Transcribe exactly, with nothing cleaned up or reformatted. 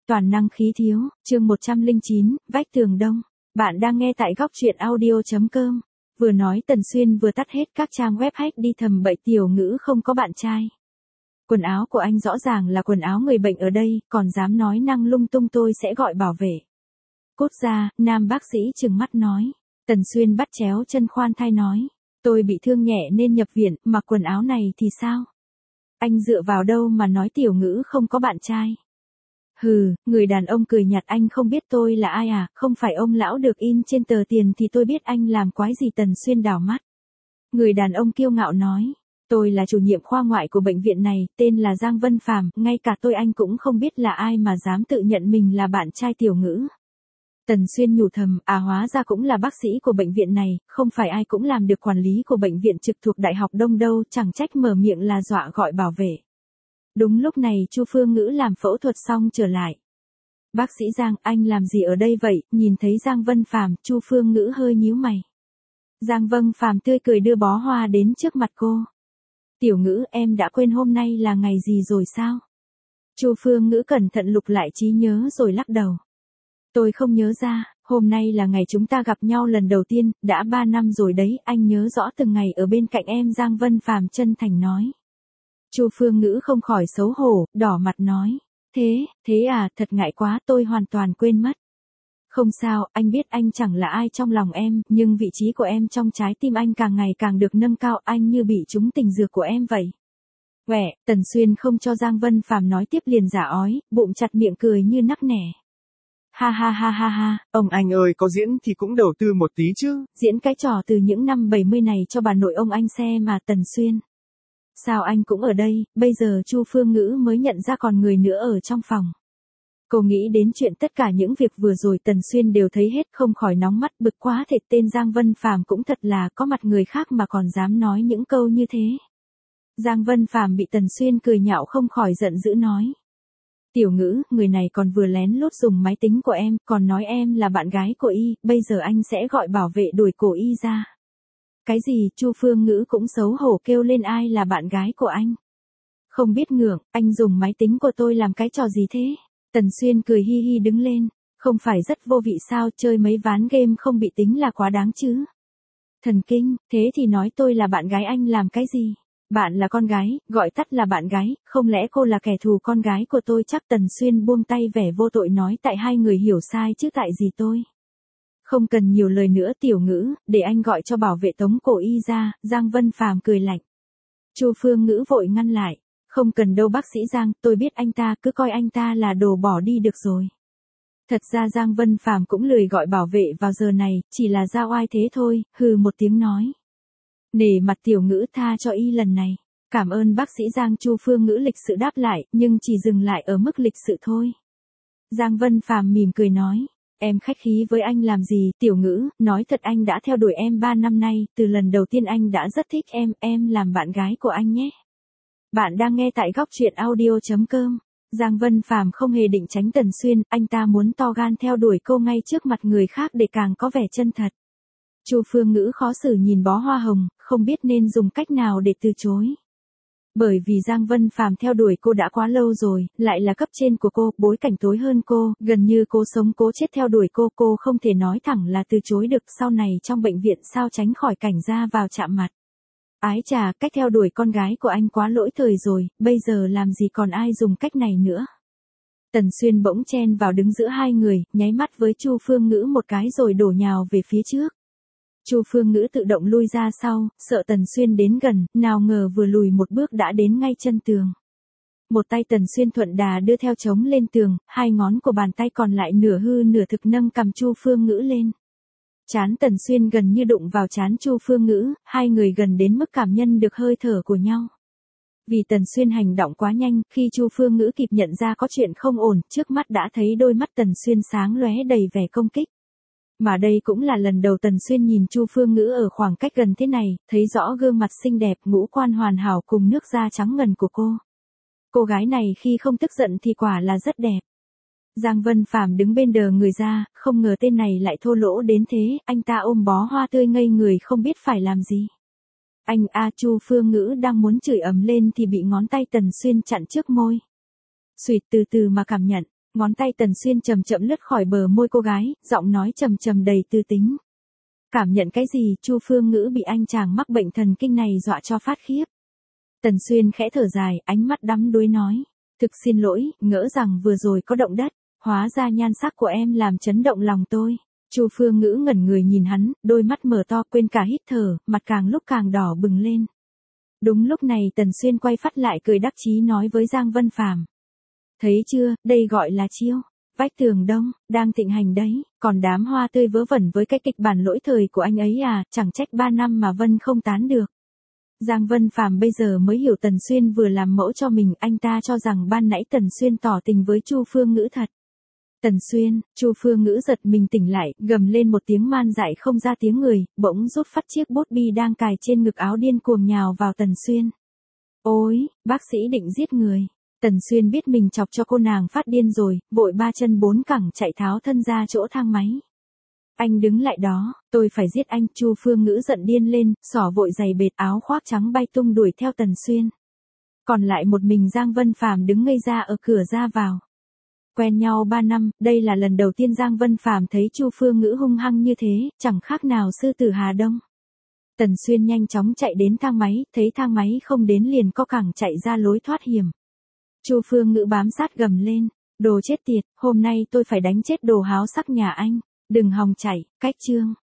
toàn năng khí thiếu, chương một trăm lẻ chín, vách tường đông. Bạn đang nghe tại góc truyện audio chấm com. Vừa nói Tần Xuyên vừa tắt hết các trang web hack đi thầm bậy Tiểu Ngữ không có bạn trai. Quần áo của anh rõ ràng là quần áo người bệnh ở đây, còn dám nói năng lung tung tôi sẽ gọi bảo vệ. Cút ra, nam bác sĩ trừng mắt nói. Tần Xuyên bắt chéo chân khoan thai nói. Tôi bị thương nhẹ nên nhập viện, mặc quần áo này thì sao? Anh dựa vào đâu mà nói Tiểu Ngữ không có bạn trai? Hừ, người đàn ông cười nhạt, anh không biết tôi là ai à, không phải ông lão được in trên tờ tiền thì tôi biết anh làm quái gì. Tần Xuyên đảo mắt. Người đàn ông kiêu ngạo nói, tôi là chủ nhiệm khoa ngoại của bệnh viện này, tên là Giang Vân Phàm, ngay cả tôi anh cũng không biết là ai mà dám tự nhận mình là bạn trai Tiểu Ngữ. Tần Xuyên nhủ thầm, à hóa ra cũng là bác sĩ của bệnh viện này, không phải ai cũng làm được quản lý của bệnh viện trực thuộc Đại học Đông đâu, chẳng trách mở miệng là dọa gọi bảo vệ. Đúng lúc này Chu Phương Ngữ làm phẫu thuật xong trở lại. Bác sĩ Giang, anh làm gì ở đây vậy? Nhìn thấy Giang Vân Phàm, Chu Phương Ngữ hơi nhíu mày. Giang Vân Phàm tươi cười đưa bó hoa đến trước mặt cô. Tiểu Ngữ, em đã quên hôm nay là ngày gì rồi sao? Chu Phương Ngữ cẩn thận lục lại trí nhớ rồi lắc đầu. Tôi không nhớ ra, hôm nay là ngày chúng ta gặp nhau lần đầu tiên, đã ba năm rồi đấy, anh nhớ rõ từng ngày ở bên cạnh em. Giang Vân Phàm chân thành nói. Chu Phương Ngữ không khỏi xấu hổ, đỏ mặt nói. Thế, thế à, thật ngại quá, tôi hoàn toàn quên mất. Không sao, anh biết anh chẳng là ai trong lòng em, nhưng vị trí của em trong trái tim anh càng ngày càng được nâng cao, anh như bị trúng tình dược của em vậy. Quẻ, Tần Xuyên không cho Giang Vân Phàm nói tiếp liền giả ói, bụng chặt miệng cười như nắc nẻ. Ha ha ha ha ha, ông anh ơi có diễn thì cũng đầu tư một tí chứ. Diễn cái trò từ những năm bảy mươi này cho bà nội ông anh xe mà. Tần Xuyên. Sao anh cũng ở đây? Bây giờ Chu Phương Ngữ mới nhận ra còn người nữa ở trong phòng. Cô nghĩ đến chuyện tất cả những việc vừa rồi Tần Xuyên đều thấy hết, không khỏi nóng mắt bực quá thệt, tên Giang Vân Phàm cũng thật là có mặt người khác mà còn dám nói những câu như thế. Giang Vân Phàm bị Tần Xuyên cười nhạo không khỏi giận dữ nói. Tiểu Ngữ, người này còn vừa lén lút dùng máy tính của em, còn nói em là bạn gái của y, bây giờ anh sẽ gọi bảo vệ đuổi cổ y ra. Cái gì? Chu Phương Ngữ cũng xấu hổ kêu lên, ai là bạn gái của anh? Không biết ngượng, anh dùng máy tính của tôi làm cái trò gì thế? Tần Xuyên cười hi hi đứng lên, không phải rất vô vị sao, chơi mấy ván game không bị tính là quá đáng chứ? Thần kinh, thế thì nói tôi là bạn gái anh làm cái gì? Bạn là con gái, gọi tắt là bạn gái, không lẽ cô là kẻ thù con gái của tôi chắc? Tần Xuyên buông tay vẻ vô tội nói, tại hai người hiểu sai chứ tại gì tôi. Không cần nhiều lời nữa Tiểu Ngữ, để anh gọi cho bảo vệ tống cổ y ra. Giang Vân Phàm cười lạnh. Chu Phương Ngữ vội ngăn lại. Không cần đâu bác sĩ Giang, tôi biết anh ta, cứ coi anh ta là đồ bỏ đi được rồi. Thật ra Giang Vân Phàm cũng lười gọi bảo vệ vào giờ này, chỉ là ra oai thế thôi, hừ một tiếng nói. Nể mặt Tiểu Ngữ tha cho y lần này. Cảm ơn bác sĩ Giang. Chu Phương Ngữ lịch sự đáp lại, nhưng chỉ dừng lại ở mức lịch sự thôi. Giang Vân Phàm mỉm cười nói. Em khách khí với anh làm gì? Tiểu Ngữ, nói thật anh đã theo đuổi em ba năm nay, từ lần đầu tiên anh đã rất thích em, em làm bạn gái của anh nhé. Bạn đang nghe tại góc truyện audio chấm com. Giang Vân Phàm không hề định tránh Tần Xuyên, anh ta muốn to gan theo đuổi cô ngay trước mặt người khác để càng có vẻ chân thật. Chu Phương Ngữ khó xử nhìn bó hoa hồng, không biết nên dùng cách nào để từ chối. Bởi vì Giang Vân Phàm theo đuổi cô đã quá lâu rồi, lại là cấp trên của cô, bối cảnh tối hơn cô, gần như cố sống cố chết theo đuổi cô, cô không thể nói thẳng là từ chối được, sau này trong bệnh viện sao tránh khỏi cảnh ra vào chạm mặt. Ái chà, cách theo đuổi con gái của anh quá lỗi thời rồi, bây giờ làm gì còn ai dùng cách này nữa. Tần Xuyên bỗng chen vào đứng giữa hai người, nháy mắt với Chu Phương Ngữ một cái rồi đổ nhào về phía trước. Chu Phương Ngữ tự động lui ra sau, sợ Tần Xuyên đến gần, nào ngờ vừa lùi một bước đã đến ngay chân tường. Một tay Tần Xuyên thuận đà đưa theo chống lên tường, hai ngón của bàn tay còn lại nửa hư nửa thực nâng cầm Chu Phương Ngữ lên. Trán Tần Xuyên gần như đụng vào trán Chu Phương Ngữ, hai người gần đến mức cảm nhận được hơi thở của nhau. Vì Tần Xuyên hành động quá nhanh, khi Chu Phương Ngữ kịp nhận ra có chuyện không ổn, trước mắt đã thấy đôi mắt Tần Xuyên sáng lóe đầy vẻ công kích. Mà đây cũng là lần đầu Tần Xuyên nhìn Chu Phương Ngữ ở khoảng cách gần thế này, thấy rõ gương mặt xinh đẹp, ngũ quan hoàn hảo cùng nước da trắng ngần của cô. Cô gái này khi không tức giận thì quả là rất đẹp. Giang Vân Phàm đứng bên đờ người ra, không ngờ tên này lại thô lỗ đến thế, anh ta ôm bó hoa tươi ngây người không biết phải làm gì. Anh a Chu Phương Ngữ đang muốn chửi ầm lên thì bị ngón tay Tần Xuyên chặn trước môi. Xuyệt từ từ mà cảm nhận, Ngón tay Tần Xuyên chậm chậm lướt khỏi bờ môi cô gái, giọng nói trầm trầm đầy tư tính. Cảm nhận cái gì? Chu Phương Ngữ bị anh chàng mắc bệnh thần kinh này dọa cho phát khiếp. Tần Xuyên khẽ thở dài, ánh mắt đắm đuối nói. Thực xin lỗi, ngỡ rằng vừa rồi có động đất, hóa ra nhan sắc của em làm chấn động lòng tôi. Chu Phương Ngữ ngẩn người nhìn hắn, đôi mắt mở to quên cả hít thở, mặt càng lúc càng đỏ bừng lên. Đúng lúc này Tần Xuyên quay phát lại cười đắc chí nói với Giang Vân Phàm. Thấy chưa, đây gọi là chiêu. Vách tường đông, đang thịnh hành đấy, còn đám hoa tươi vớ vẩn với cái kịch bản lỗi thời của anh ấy à, chẳng trách ba năm mà Vân không tán được. Giang Vân Phàm bây giờ mới hiểu Tần Xuyên vừa làm mẫu cho mình, anh ta cho rằng ban nãy Tần Xuyên tỏ tình với Chu Phương Ngữ thật. Tần Xuyên, Chu Phương Ngữ giật mình tỉnh lại, gầm lên một tiếng man dại không ra tiếng người, bỗng rút phát chiếc bút bi đang cài trên ngực áo điên cuồng nhào vào Tần Xuyên. Ôi, bác sĩ định giết người. Tần Xuyên biết mình chọc cho cô nàng phát điên rồi, vội ba chân bốn cẳng chạy tháo thân ra chỗ thang máy. Anh đứng lại đó, tôi phải giết anh. Chu Phương Ngữ giận điên lên, xỏ vội giày bệt áo khoác trắng bay tung đuổi theo Tần Xuyên. Còn lại một mình Giang Vân Phàm đứng ngây ra ở cửa ra vào. Quen nhau ba năm, đây là lần đầu tiên Giang Vân Phàm thấy Chu Phương Ngữ hung hăng như thế, chẳng khác nào sư tử Hà Đông. Tần Xuyên nhanh chóng chạy đến thang máy, thấy thang máy không đến liền co cẳng chạy ra lối thoát hiểm. Chu Phương Ngữ bám sát gầm lên, đồ chết tiệt, hôm nay tôi phải đánh chết đồ háo sắc nhà anh, đừng hòng chạy, cách chương.